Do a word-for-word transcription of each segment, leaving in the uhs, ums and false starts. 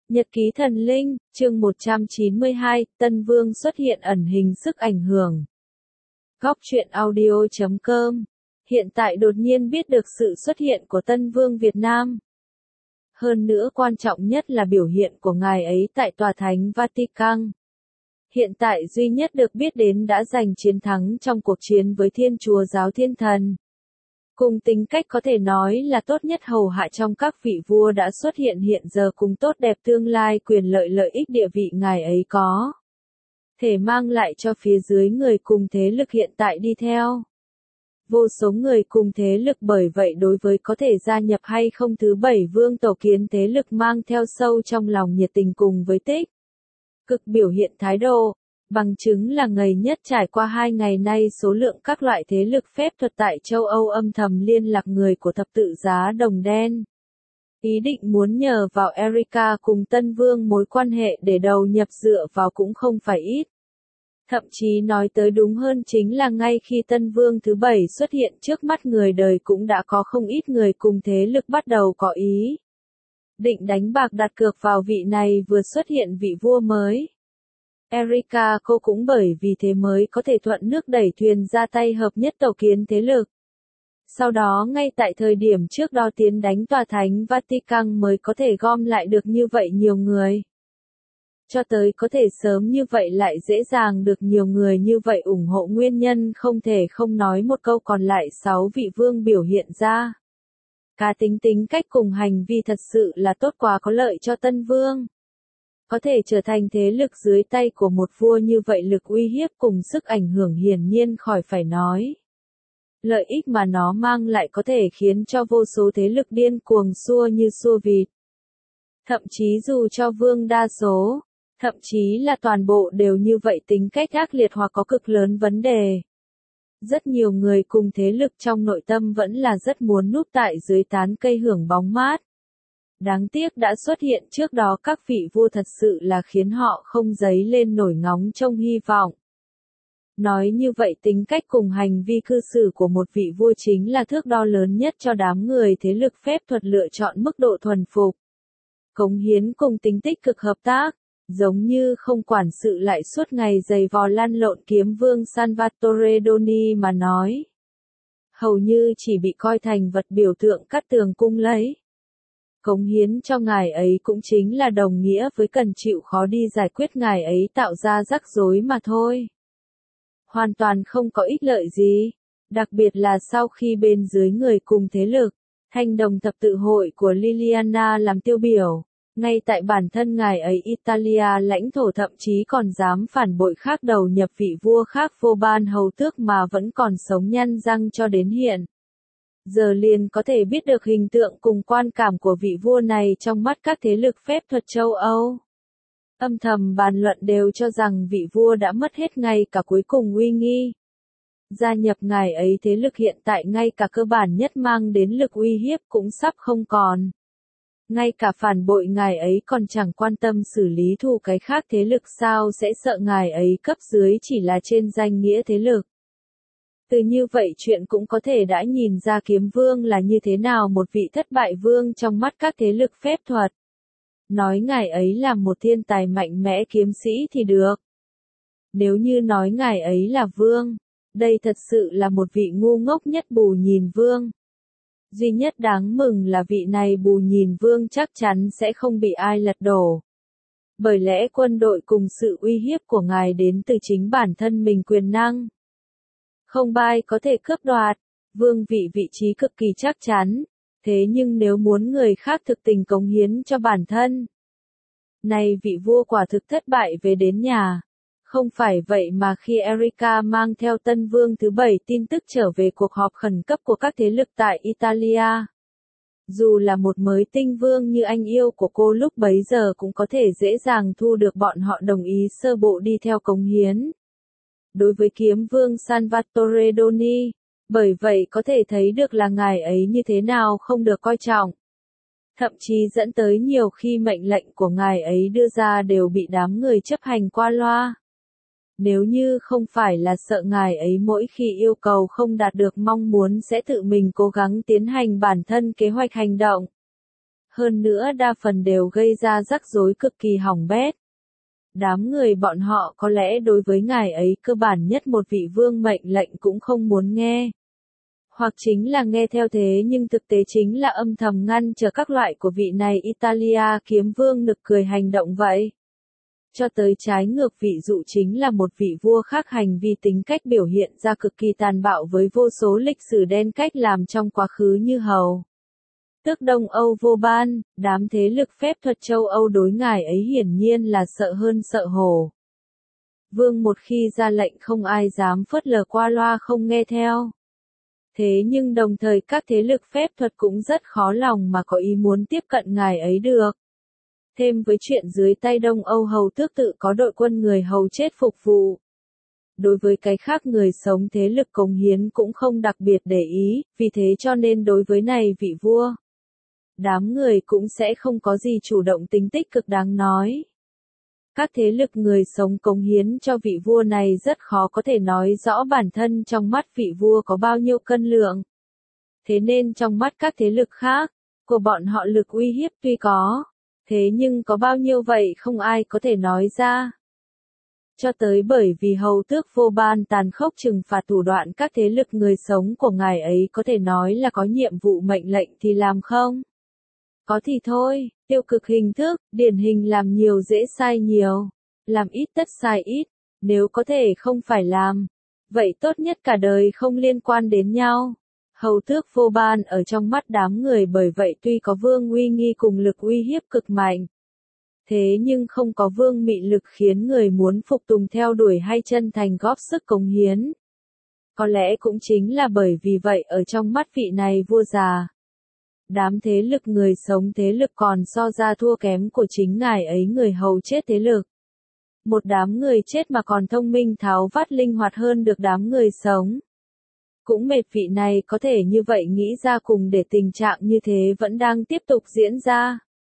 Nhật ký thần linh, chương một trăm chín mươi hai, Tân Vương xuất hiện ẩn hình sức ảnh hưởng. Góc truyện audio chấm com. Hiện tại đột nhiên biết được sự xuất hiện của Tân Vương Việt Nam. Hơn nữa quan trọng nhất là biểu hiện của ngài ấy tại Tòa Thánh Vatican. Hiện tại duy nhất được biết đến đã giành chiến thắng trong cuộc chiến với Thiên Chúa giáo Thiên Thần. Cùng tính cách có thể nói là tốt nhất hầu hạ trong các vị vua đã xuất hiện hiện giờ cùng tốt đẹp tương lai quyền lợi lợi ích địa vị ngài ấy có thể mang lại cho phía dưới người cùng thế lực hiện tại đi theo. Vô số người cùng thế lực bởi vậy đối với có thể gia nhập hay không thứ bảy vương tổ kiến thế lực mang theo sâu trong lòng nhiệt tình cùng với tích cực biểu hiện thái độ. Bằng chứng là ngày nhất trải qua hai ngày nay số lượng các loại thế lực phép thuật tại châu Âu âm thầm liên lạc người của thập tự giá đồng đen. Ý định muốn nhờ vào Erika cùng Tân Vương mối quan hệ để đầu nhập dựa vào cũng không phải ít. Thậm chí nói tới đúng hơn chính là ngay khi Tân Vương thứ bảy xuất hiện trước mắt người đời cũng đã có không ít người cùng thế lực bắt đầu có ý định đánh bạc đặt cược vào vị này vừa xuất hiện vị vua mới. Erika cô cũng bởi vì thế mới có thể thuận nước đẩy thuyền ra tay hợp nhất tổ kiến thế lực. Sau đó ngay tại thời điểm trước đó tiến đánh Tòa Thánh Vatican mới có thể gom lại được như vậy nhiều người. Cho tới có thể sớm như vậy lại dễ dàng được nhiều người như vậy ủng hộ nguyên nhân không thể không nói một câu còn lại sáu vị vương biểu hiện ra. Cá tính tính cách cùng hành vi thật sự là tốt quá có lợi cho Tân Vương. Có thể trở thành thế lực dưới tay của một vua như vậy lực uy hiếp cùng sức ảnh hưởng hiển nhiên khỏi phải nói. Lợi ích mà nó mang lại có thể khiến cho vô số thế lực điên cuồng xua như xua vịt. Thậm chí dù cho vương đa số, thậm chí là toàn bộ đều như vậy tính cách ác liệt hoặc có cực lớn vấn đề. Rất nhiều người cùng thế lực trong nội tâm vẫn là rất muốn núp tại dưới tán cây hưởng bóng mát. Đáng tiếc đã xuất hiện trước đó các vị vua thật sự là khiến họ không dấy lên nổi ngóng trông hy vọng. Nói như vậy tính cách cùng hành vi cư xử của một vị vua chính là thước đo lớn nhất cho đám người thế lực phép thuật lựa chọn mức độ thuần phục. Cống hiến cùng tính tích cực hợp tác, giống như không quản sự lại suốt ngày giày vò lăn lộn kiếm vương Salvatore Doni mà nói. Hầu như chỉ bị coi thành vật biểu tượng cắt tường cung lấy. Cống hiến cho ngài ấy cũng chính là đồng nghĩa với cần chịu khó đi giải quyết ngài ấy tạo ra rắc rối mà thôi. Hoàn toàn không có ích lợi gì, đặc biệt là sau khi bên dưới người cùng thế lực, thanh đồng thập tự hội của Liliana làm tiêu biểu, ngay tại bản thân ngài ấy Italia lãnh thổ thậm chí còn dám phản bội khác đầu nhập vị vua khác vô ban hầu tước mà vẫn còn sống nhăn răng cho đến hiện. Giờ liền có thể biết được hình tượng cùng quan cảm của vị vua này trong mắt các thế lực phép thuật châu Âu. Âm thầm bàn luận đều cho rằng vị vua đã mất hết ngay cả cuối cùng uy nghi. Gia nhập ngài ấy thế lực hiện tại ngay cả cơ bản nhất mang đến lực uy hiếp cũng sắp không còn. Ngay cả phản bội ngài ấy còn chẳng quan tâm xử lý thù cái khác thế lực sao sẽ sợ ngài ấy cấp dưới chỉ là trên danh nghĩa thế lực. Từ như vậy chuyện cũng có thể đã nhìn ra kiếm vương là như thế nào một vị thất bại vương trong mắt các thế lực phép thuật. Nói ngài ấy là một thiên tài mạnh mẽ kiếm sĩ thì được. Nếu như nói ngài ấy là vương, đây thật sự là một vị ngu ngốc nhất bù nhìn vương. Duy nhất đáng mừng là vị này bù nhìn vương chắc chắn sẽ không bị ai lật đổ. Bởi lẽ quân đội cùng sự uy hiếp của ngài đến từ chính bản thân mình quyền năng. Không ai có thể cướp đoạt, vương vị vị trí cực kỳ chắc chắn, thế nhưng nếu muốn người khác thực tình cống hiến cho bản thân. Này vị vua quả thực thất bại về đến nhà. Không phải vậy mà khi Erika mang theo Tân Vương thứ bảy tin tức trở về cuộc họp khẩn cấp của các thế lực tại Italia. Dù là một mới tinh vương như anh yêu của cô lúc bấy giờ cũng có thể dễ dàng thu được bọn họ đồng ý sơ bộ đi theo cống hiến. Đối với kiếm vương Salvatore Doni, bởi vậy có thể thấy được là ngài ấy như thế nào không được coi trọng. Thậm chí dẫn tới nhiều khi mệnh lệnh của ngài ấy đưa ra đều bị đám người chấp hành qua loa. Nếu như không phải là sợ ngài ấy mỗi khi yêu cầu không đạt được mong muốn sẽ tự mình cố gắng tiến hành bản thân kế hoạch hành động. Hơn nữa đa phần đều gây ra rắc rối cực kỳ hỏng bét. Đám người bọn họ có lẽ đối với ngài ấy cơ bản nhất một vị vương mệnh lệnh cũng không muốn nghe. Hoặc chính là nghe theo thế nhưng thực tế chính là âm thầm ngăn trở các loại của vị này Italia kiếm vương nực cười hành động vậy. Cho tới trái ngược vị dụ chính là một vị vua khác hành vi tính cách biểu hiện ra cực kỳ tàn bạo với vô số lịch sử đen cách làm trong quá khứ như hầu. Tước Đông Âu vô ban, đám thế lực phép thuật châu Âu đối ngài ấy hiển nhiên là sợ hơn sợ hổ. Vương một khi ra lệnh không ai dám phớt lờ qua loa không nghe theo. Thế nhưng đồng thời các thế lực phép thuật cũng rất khó lòng mà có ý muốn tiếp cận ngài ấy được. Thêm với chuyện dưới tay Đông Âu hầu tước tự có đội quân người hầu chết phục vụ. Đối với cái khác người sống thế lực cống hiến cũng không đặc biệt để ý, vì thế cho nên đối với này vị vua, đám người cũng sẽ không có gì chủ động tính tích cực đáng nói. Các thế lực người sống cống hiến cho vị vua này rất khó có thể nói rõ bản thân trong mắt vị vua có bao nhiêu cân lượng. Thế nên trong mắt các thế lực khác, của bọn họ lực uy hiếp tuy có, thế nhưng có bao nhiêu vậy không ai có thể nói ra. Cho tới bởi vì hầu tước vô ban tàn khốc trừng phạt thủ đoạn các thế lực người sống của ngài ấy có thể nói là có nhiệm vụ mệnh lệnh thì làm không? Có thì thôi, tiêu cực hình thức, điển hình làm nhiều dễ sai nhiều, làm ít tất sai ít, nếu có thể không phải làm, vậy tốt nhất cả đời không liên quan đến nhau. Hầu tước vô ban ở trong mắt đám người bởi vậy tuy có vương uy nghi cùng lực uy hiếp cực mạnh. Thế nhưng không có vương mị lực khiến người muốn phục tùng theo đuổi hay chân thành góp sức cống hiến. Có lẽ cũng chính là bởi vì vậy ở trong mắt vị này vua già, đám thế lực người sống thế lực còn so ra thua kém của chính ngài ấy người hầu chết thế lực. Một đám người chết mà còn thông minh tháo vát linh hoạt hơn được đám người sống. Cũng mệt vị này có thể như vậy nghĩ ra cùng để tình trạng như thế vẫn đang tiếp tục diễn ra.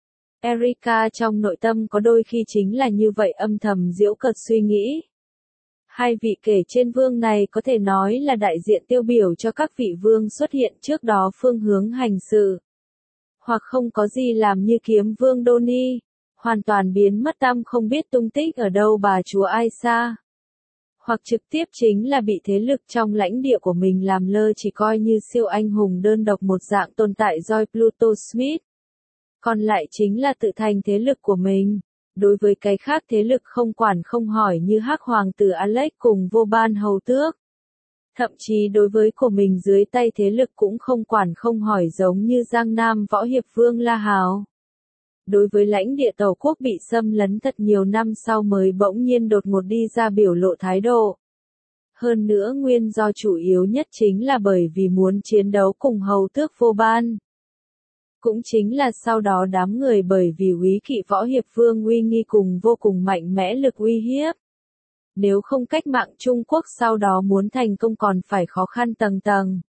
Erika trong nội tâm có đôi khi chính là như vậy âm thầm giễu cợt suy nghĩ. Hai vị kể trên vương này có thể nói là đại diện tiêu biểu cho các vị vương xuất hiện trước đó phương hướng hành sự. Hoặc không có gì làm như kiếm vương Đoni, hoàn toàn biến mất tăm không biết tung tích ở đâu bà chúa Aisa. Hoặc trực tiếp chính là bị thế lực trong lãnh địa của mình làm lơ chỉ coi như siêu anh hùng đơn độc một dạng tồn tại do Pluto Smith. Còn lại chính là tự thành thế lực của mình. Đối với cái khác thế lực không quản không hỏi như Hắc Hoàng tử Alex cùng vô ban hầu tước. Thậm chí đối với của mình dưới tay thế lực cũng không quản không hỏi giống như Giang Nam Võ Hiệp Vương La Hào. Đối với lãnh địa Tàu quốc bị xâm lấn thật nhiều năm sau mới bỗng nhiên đột ngột đi ra biểu lộ thái độ. Hơn nữa nguyên do chủ yếu nhất chính là bởi vì muốn chiến đấu cùng hầu tước vô ban. Cũng chính là sau đó đám người bởi vì úy kỵ Võ Hiệp Vương uy nghi cùng vô cùng mạnh mẽ lực uy hiếp. Nếu không cách mạng Trung Quốc sau đó muốn thành công còn phải khó khăn tầng tầng.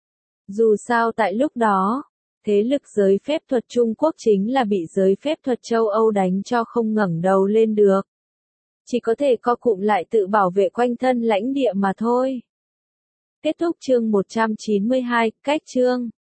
Dù sao tại lúc đó, thế lực giới phép thuật Trung Quốc chính là bị giới phép thuật châu Âu đánh cho không ngẩng đầu lên được. Chỉ có thể co cụm lại tự bảo vệ quanh thân lãnh địa mà thôi. Kết thúc chương một trăm chín mươi hai, cách chương.